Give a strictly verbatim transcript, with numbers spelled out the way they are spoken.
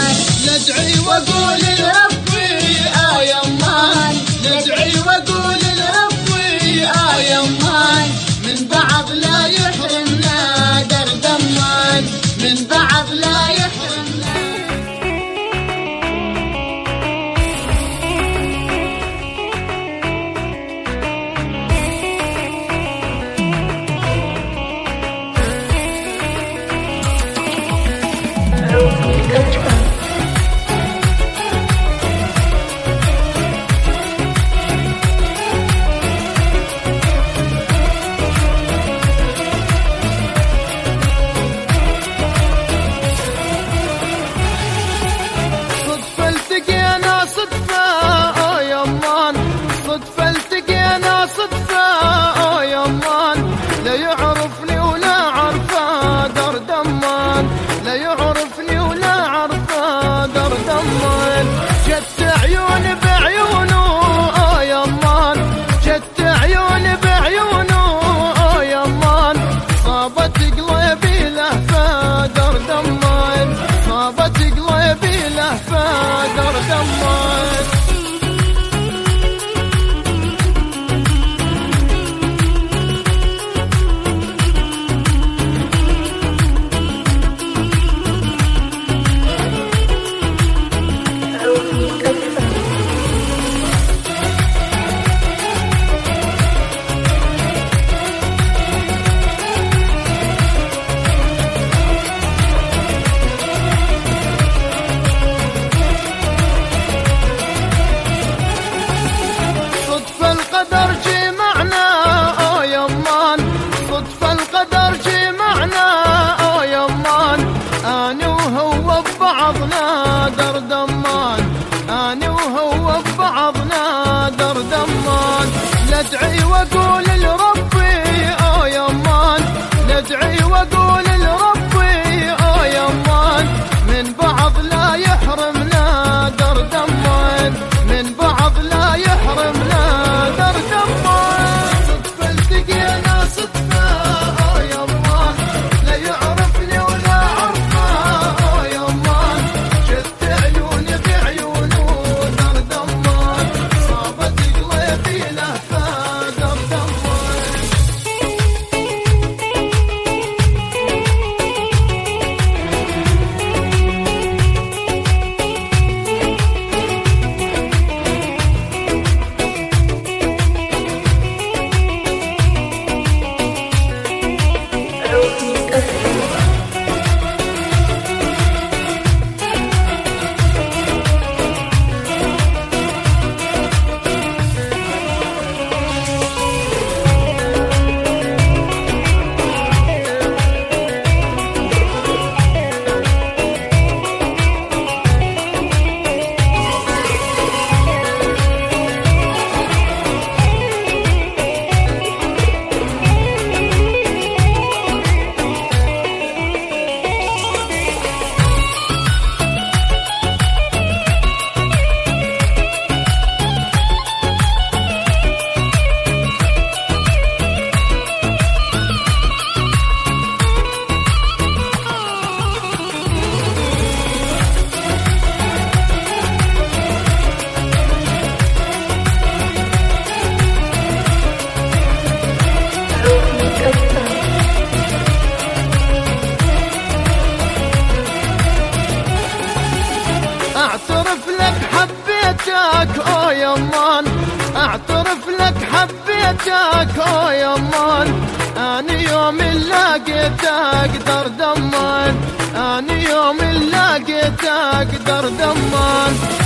دمان، ندعي واقول لربي آه يمان، ندعي واقول لربي آه يمان، من بعض لا يحرمنا در دمان، من بعض لا يحرمنا. لا يعرفني ولا عرفه در دمان، لا يعرفني ولا عرفه در دمان، جت عيون بعيونه آه يمان، جت عيون بعيونه آه يمان، صابت قلبي لهفه در دمان، صابت قلبي لهفه در دمان. در دمان أنا وهو ببعضنا در دمان، ندعي واقول لربي آه يمان، ندعي واقول لربي آه يمان، من بعض لا يحرمنا در دمان، من بعض لا يحرمنا در دمان. صدفة التقينا صدفة آه يمان، لا يعرفني ولا عرفه آه يمان، جت عيوني بعيونه در دمان، صابت قلبي لهفه در دمان. اعترف لك حبيتك او يمان، اعترف لك حبيتك او يمان، اني يوم لقيتك در دمان، اني يوم لقيتك در دمان.